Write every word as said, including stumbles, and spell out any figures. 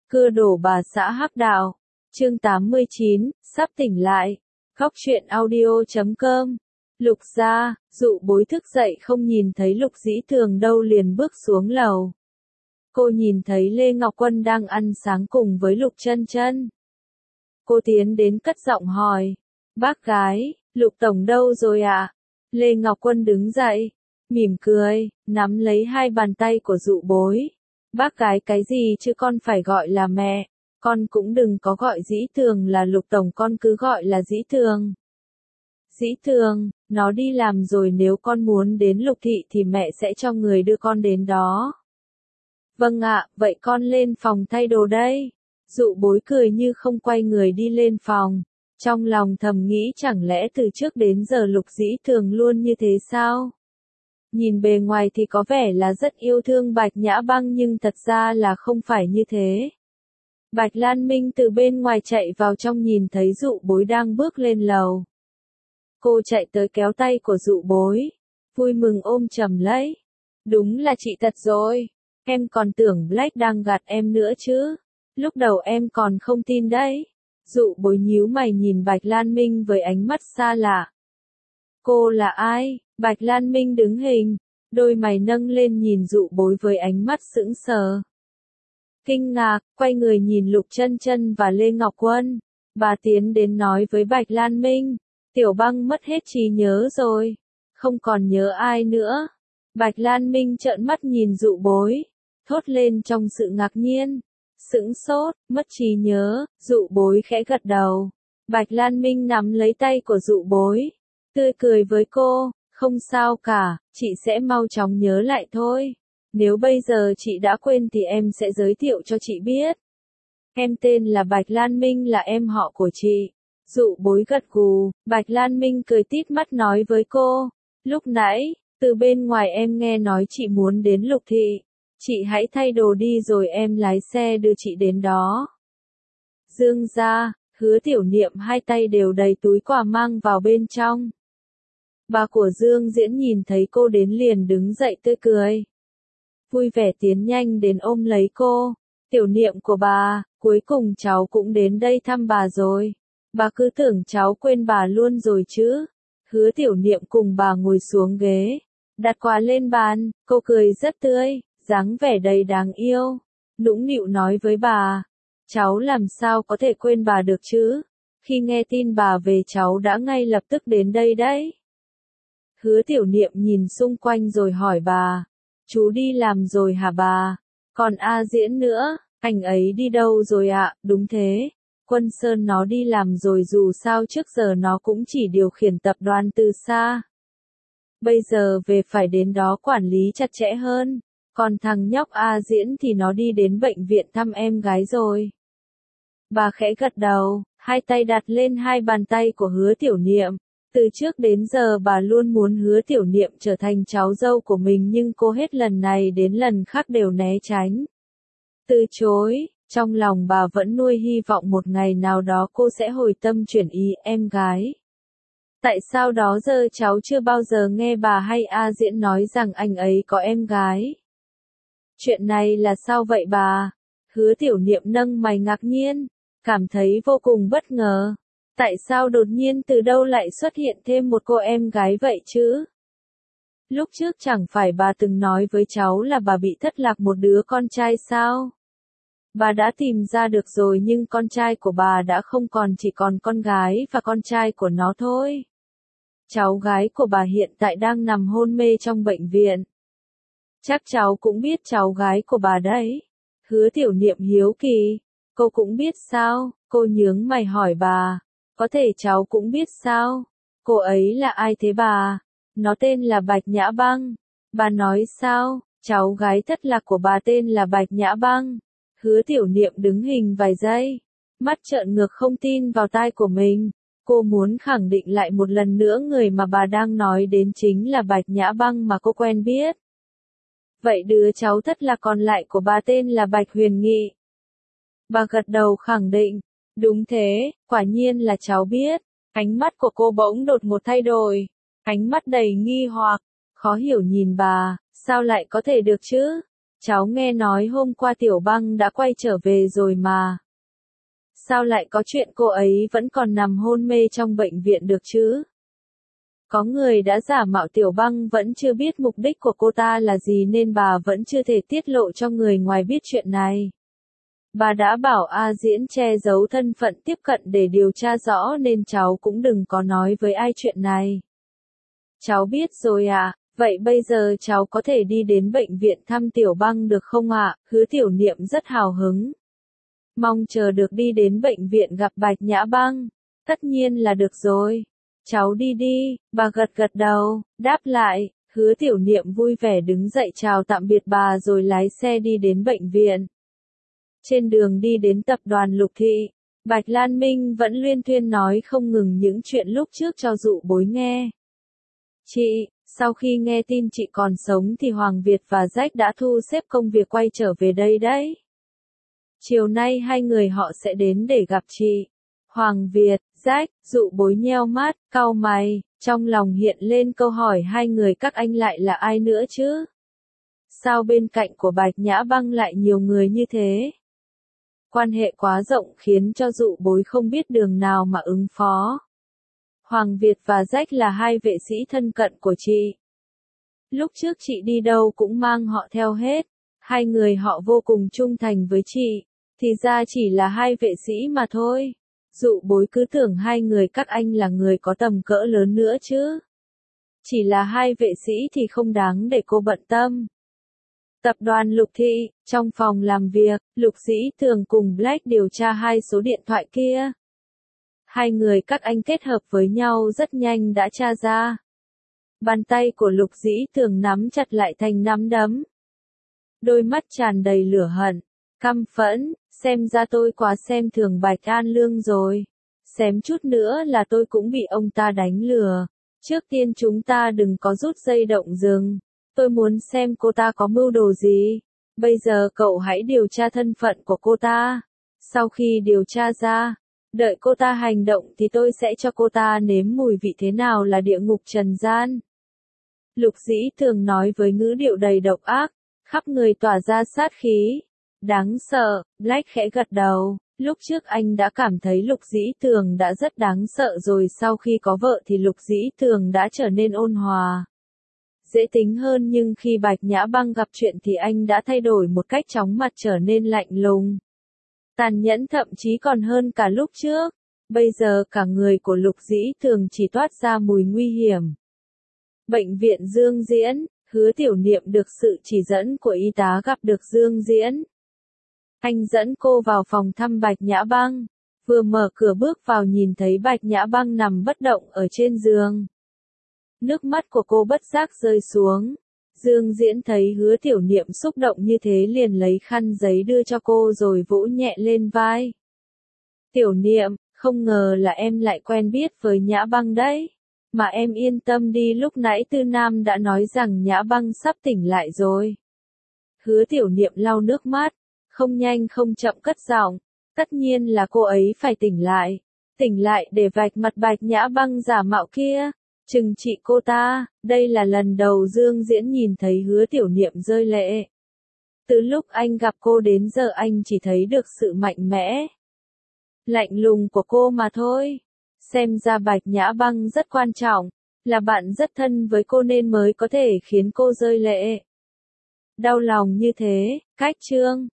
Cưa đổ bà xã hắc đạo. Chương tám mươi chín, sắp tỉnh lại. Góc truyện audio chấm com. Lục gia, dụ bối thức dậy không nhìn thấy Lục Dĩ Thường đâu liền bước xuống lầu. Cô nhìn thấy Lê Ngọc Quân đang ăn sáng cùng với Lục Chân Chân. Cô tiến đến cất giọng hỏi, bác gái, Lục Tổng đâu rồi ạ? À? Lê Ngọc Quân đứng dậy, mỉm cười, nắm lấy hai bàn tay của dụ bối. Bác gái cái gì chứ con phải gọi là mẹ, con cũng đừng có gọi Dĩ Thường là Lục Tổng, con cứ gọi là Dĩ Thường. Dĩ Thường, nó đi làm rồi, nếu con muốn đến Lục Thị thì mẹ sẽ cho người đưa con đến đó. Vâng ạ, vậy con lên phòng thay đồ đây. Dụ bối cười như không, quay người đi lên phòng. Trong lòng thầm nghĩ chẳng lẽ từ trước đến giờ Lục Dĩ Thường luôn như thế sao? Nhìn bề ngoài thì có vẻ là rất yêu thương Bạch Nhã Băng nhưng thật ra là không phải như thế. Bạch Lan Minh từ bên ngoài chạy vào trong nhìn thấy dụ bối đang bước lên lầu. Cô chạy tới kéo tay của dụ bối, vui mừng ôm chầm lấy. Đúng là chị thật rồi, em còn tưởng Black đang gạt em nữa chứ. Lúc đầu em còn không tin đấy. Dụ bối nhíu mày nhìn Bạch Lan Minh với ánh mắt xa lạ. Cô là ai? Bạch Lan Minh đứng hình, đôi mày nâng lên nhìn dụ bối với ánh mắt sững sờ. Kinh ngạc, quay người nhìn Lục Chân Chân và Lê Ngọc Quân. Bà tiến đến nói với Bạch Lan Minh, Tiểu Băng mất hết trí nhớ rồi, không còn nhớ ai nữa. Bạch Lan Minh trợn mắt nhìn dụ bối, thốt lên trong sự ngạc nhiên. Sững sốt, mất trí nhớ, dụ bối khẽ gật đầu. Bạch Lan Minh nắm lấy tay của dụ bối, tươi cười với cô, không sao cả, chị sẽ mau chóng nhớ lại thôi. Nếu bây giờ chị đã quên thì em sẽ giới thiệu cho chị biết. Em tên là Bạch Lan Minh, là em họ của chị. Dụ bối gật gù, Bạch Lan Minh cười tít mắt nói với cô, lúc nãy, từ bên ngoài em nghe nói chị muốn đến Lục Thị. Chị hãy thay đồ đi rồi em lái xe đưa chị đến đó. Dương gia, Hứa Tiểu Niệm hai tay đều đầy túi quà mang vào bên trong. Bà của Dương Diễn nhìn thấy cô đến liền đứng dậy tươi cười. Vui vẻ tiến nhanh đến ôm lấy cô. Tiểu Niệm của bà, cuối cùng cháu cũng đến đây thăm bà rồi. Bà cứ tưởng cháu quên bà luôn rồi chứ. Hứa Tiểu Niệm cùng bà ngồi xuống ghế, đặt quà lên bàn, cô cười rất tươi, dáng vẻ đầy đáng yêu. Nũng nịu nói với bà, cháu làm sao có thể quên bà được chứ. Khi nghe tin bà về cháu đã ngay lập tức đến đây đấy. Hứa Tiểu Niệm nhìn xung quanh rồi hỏi bà, chú đi làm rồi hả bà? Còn A Diễn nữa, anh ấy đi đâu rồi ạ? Đúng thế, Quân Sơn nó đi làm rồi, dù sao trước giờ nó cũng chỉ điều khiển tập đoàn từ xa. Bây giờ về phải đến đó quản lý chặt chẽ hơn. Còn thằng nhóc A Diễn thì nó đi đến bệnh viện thăm em gái rồi. Bà khẽ gật đầu, hai tay đặt lên hai bàn tay của Hứa Tiểu Niệm. Từ trước đến giờ bà luôn muốn Hứa Tiểu Niệm trở thành cháu dâu của mình nhưng cô hết lần này đến lần khác đều né tránh. Từ chối, trong lòng bà vẫn nuôi hy vọng một ngày nào đó cô sẽ hồi tâm chuyển ý em gái. Tại sao đó giờ cháu chưa bao giờ nghe bà hay A Diễn nói rằng anh ấy có em gái? Chuyện này là sao vậy bà? Hứa Tiểu Niệm nâng mày ngạc nhiên, cảm thấy vô cùng bất ngờ. Tại sao đột nhiên từ đâu lại xuất hiện thêm một cô em gái vậy chứ? Lúc trước chẳng phải bà từng nói với cháu là bà bị thất lạc một đứa con trai sao? Bà đã tìm ra được rồi nhưng con trai của bà đã không còn, chỉ còn con gái và con trai của nó thôi. Cháu gái của bà hiện tại đang nằm hôn mê trong bệnh viện. Chắc cháu cũng biết cháu gái của bà đấy. Hứa Tiểu Niệm hiếu kỳ, cô cũng biết sao? Cô nhướng mày hỏi bà, có thể cháu cũng biết sao? Cô ấy là ai thế bà? Nó tên là Bạch Nhã Băng. Bà nói sao? Cháu gái thất lạc của bà tên là Bạch Nhã Băng. Hứa Tiểu Niệm đứng hình vài giây, mắt trợn ngược không tin vào tai của mình. Cô muốn khẳng định lại một lần nữa người mà bà đang nói đến chính là Bạch Nhã Băng mà cô quen biết. Vậy đứa cháu thất lạc còn lại của bà tên là Bạch Huyền Nghị. Bà gật đầu khẳng định, đúng thế, quả nhiên là cháu biết. Ánh mắt của cô bỗng đột ngột thay đổi, ánh mắt đầy nghi hoặc, khó hiểu nhìn bà, sao lại có thể được chứ? cháu nghe nói hôm qua Tiểu Băng đã quay trở về rồi mà. Sao lại có chuyện cô ấy vẫn còn nằm hôn mê trong bệnh viện được chứ? Có người đã giả mạo Tiểu Băng vẫn chưa biết mục đích của cô ta là gì nên bà vẫn chưa thể tiết lộ cho người ngoài biết chuyện này. Bà đã bảo A Diễn che giấu thân phận tiếp cận để điều tra rõ nên cháu cũng đừng có nói với ai chuyện này. Cháu biết rồi ạ, à, vậy bây giờ cháu có thể đi đến bệnh viện thăm Tiểu Băng được không ạ? À? Hứa Tiểu Niệm rất hào hứng. Mong chờ được đi đến bệnh viện gặp Bạch Nhã Băng. Tất nhiên là được rồi. Cháu đi đi, bà gật gật đầu, đáp lại. Hứa Tiểu Niệm vui vẻ đứng dậy chào tạm biệt bà rồi lái xe đi đến bệnh viện. Trên đường đi đến tập đoàn Lục Thị, Bạch Lan Minh vẫn luyên thuyên nói không ngừng những chuyện lúc trước cho dụ bối nghe. Chị, sau khi nghe tin chị còn sống thì Hoàng Việt và Jack đã thu xếp công việc quay trở về đây đấy. Chiều nay hai người họ sẽ đến để gặp chị. Hoàng Việt, Jack, dụ bối nheo mắt, cau mày, trong lòng hiện lên câu hỏi hai người các anh lại là ai nữa chứ? Sao bên cạnh của Bạch Nhã Băng lại nhiều người như thế? Quan hệ quá rộng khiến cho dụ bối không biết đường nào mà ứng phó. Hoàng Việt và Jack là hai vệ sĩ thân cận của chị. Lúc trước chị đi đâu cũng mang họ theo hết. Hai người họ vô cùng trung thành với chị. Thì ra chỉ là hai vệ sĩ mà thôi. Dụ bối cứ tưởng hai người các anh là người có tầm cỡ lớn nữa chứ. Chỉ là hai vệ sĩ thì không đáng để cô bận tâm. Tập đoàn Lục Thị, trong phòng làm việc, Lục Dĩ Thường cùng Black điều tra hai số điện thoại kia. Hai người các anh kết hợp với nhau rất nhanh đã tra ra. Bàn tay của Lục Dĩ Thường nắm chặt lại thành nắm đấm. Đôi mắt tràn đầy lửa hận, căm phẫn, xem ra tôi quá xem thường Bạch An Lương rồi. Xém chút nữa là tôi cũng bị ông ta đánh lừa. Trước tiên chúng ta đừng có rút dây động rừng. Tôi muốn xem cô ta có mưu đồ gì. Bây giờ cậu hãy điều tra thân phận của cô ta. Sau khi điều tra ra, đợi cô ta hành động thì tôi sẽ cho cô ta nếm mùi vị thế nào là địa ngục trần gian. Lục Dĩ Thường nói với ngữ điệu đầy độc ác, khắp người tỏa ra sát khí. Đáng sợ, Black khẽ gật đầu. Lúc trước anh đã cảm thấy Lục Dĩ Thường đã rất đáng sợ rồi, sau khi có vợ thì Lục Dĩ Thường đã trở nên ôn hòa, dễ tính hơn, nhưng khi Bạch Nhã Băng gặp chuyện thì anh đã thay đổi một cách chóng mặt, trở nên lạnh lùng, tàn nhẫn, thậm chí còn hơn cả lúc trước. Bây giờ cả người của Lục Dĩ Thường chỉ toát ra mùi nguy hiểm. Bệnh viện Dương Diễn, Hứa Tiểu Niệm được sự chỉ dẫn của y tá gặp được Dương Diễn. Anh dẫn cô vào phòng thăm Bạch Nhã Băng. Vừa mở cửa bước vào nhìn thấy Bạch Nhã Băng nằm bất động ở trên giường. Nước mắt của cô bất giác rơi xuống. Dương Diễn thấy Hứa Tiểu Niệm xúc động như thế liền lấy khăn giấy đưa cho cô rồi vỗ nhẹ lên vai. Tiểu Niệm, không ngờ là em lại quen biết với Nhã Băng đấy. Mà em yên tâm đi, lúc nãy Tư Nam đã nói rằng Nhã Băng sắp tỉnh lại rồi. Hứa Tiểu Niệm lau nước mắt, không nhanh không chậm cất giọng. Tất nhiên là cô ấy phải tỉnh lại. Tỉnh lại để vạch mặt Bạch Nhã Băng giả mạo kia. Trừng trị cô ta. Đây là lần đầu Dương Diễn nhìn thấy Hứa Tiểu Niệm rơi lệ. Từ lúc anh gặp cô đến giờ anh chỉ thấy được sự mạnh mẽ, lạnh lùng của cô mà thôi. Xem ra Bạch Nhã Băng rất quan trọng, là bạn rất thân với cô nên mới có thể khiến cô rơi lệ. Đau lòng như thế, cách chương.